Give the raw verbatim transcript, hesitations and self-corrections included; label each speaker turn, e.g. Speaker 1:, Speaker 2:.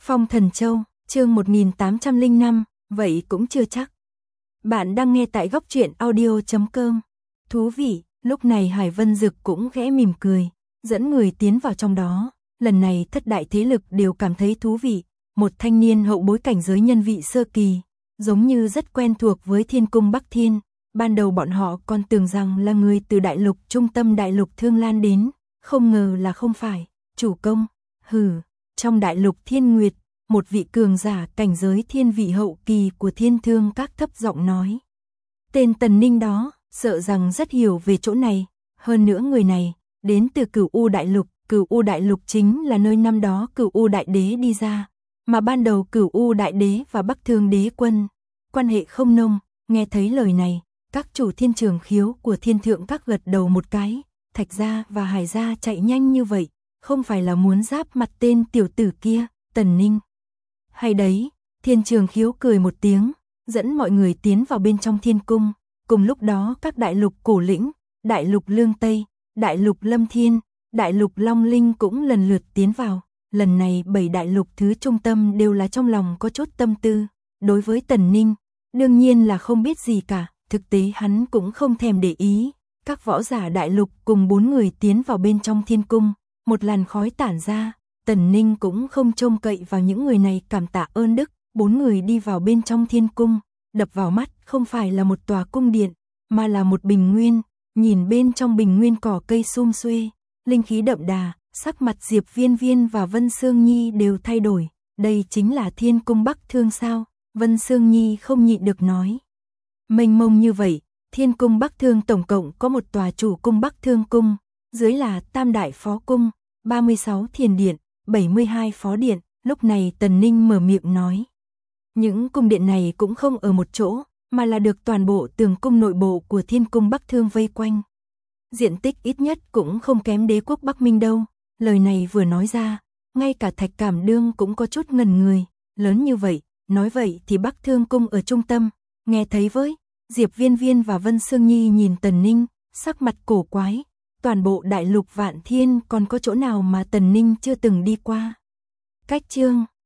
Speaker 1: Phong Thần Châu, chương một nghìn tám trăm lẻ năm, vậy cũng chưa chắc. Bạn đang nghe tại góc truyện audio chấm com. Thú vị, lúc này Hải Vân Dực cũng khẽ mỉm cười, dẫn người tiến vào trong đó. Lần này thất đại thế lực đều cảm thấy thú vị, một thanh niên hậu bối cảnh giới nhân vị sơ kỳ, giống như rất quen thuộc với Thiên Cung Bắc Thiên. Ban đầu bọn họ còn tưởng rằng là người từ đại lục trung tâm đại lục Thương Lan đến, không ngờ là không phải. Chủ công, hừ, trong đại lục Thiên Nguyệt, một vị cường giả cảnh giới thiên vị hậu kỳ của Thiên Thương Các thấp giọng nói. Tên Tần Ninh đó, sợ rằng rất hiểu về chỗ này, hơn nữa người này, đến từ Cửu U Đại Lục, Cửu U Đại Lục chính là nơi năm đó Cửu U Đại Đế đi ra, mà ban đầu Cửu U Đại Đế và Bắc Thương Đế Quân, quan hệ không nông. Nghe thấy lời này, các chủ thiên trường khiếu của Thiên Thượng Các gật đầu một cái, Thạch gia và Hải gia chạy nhanh như vậy, không phải là muốn giáp mặt tên tiểu tử kia, Tần Ninh. Hay đấy, Thiên Trường Khiếu cười một tiếng, dẫn mọi người tiến vào bên trong thiên cung. Cùng lúc đó các đại lục Cổ Lĩnh, đại lục Lương Tây, đại lục Lâm Thiên, đại lục Long Linh cũng lần lượt tiến vào. Lần này bảy đại lục thứ trung tâm đều là trong lòng có chút tâm tư. Đối với Tần Ninh, đương nhiên là không biết gì cả, thực tế hắn cũng không thèm để ý. Các võ giả đại lục cùng bốn người tiến vào bên trong thiên cung, một làn khói tản ra. Tần Ninh cũng không trông cậy vào những người này cảm tạ ơn đức. Bốn người đi vào bên trong thiên cung, đập vào mắt không phải là một tòa cung điện, mà là một bình nguyên. Nhìn bên trong bình nguyên cỏ cây sum xuê, linh khí đậm đà, sắc mặt Diệp Viên Viên và Vân Sương Nhi đều thay đổi. Đây chính là Thiên Cung Bắc Thương sao? Vân Sương Nhi không nhịn được nói. Mênh mông như vậy, Thiên Cung Bắc Thương tổng cộng có một tòa chủ cung Bắc Thương Cung, dưới là Tam Đại Phó Cung, ba mươi sáu thiền điện, bảy mươi hai phó điện. Lúc này Tần Ninh mở miệng nói. Những cung điện này cũng không ở một chỗ, mà là được toàn bộ tường cung nội bộ của Thiên Cung Bắc Thương vây quanh. Diện tích ít nhất cũng không kém Đế quốc Bắc Minh đâu. Lời này vừa nói ra, ngay cả Thạch Cảm Đương cũng có chút ngần người. Lớn như vậy, nói vậy thì Bắc Thương Cung ở trung tâm. Nghe thấy với, Diệp Viên Viên và Vân Sương Nhi nhìn Tần Ninh, sắc mặt cổ quái. Toàn bộ đại lục Vạn Thiên còn có chỗ nào mà Tần Ninh chưa từng đi qua. Cách chương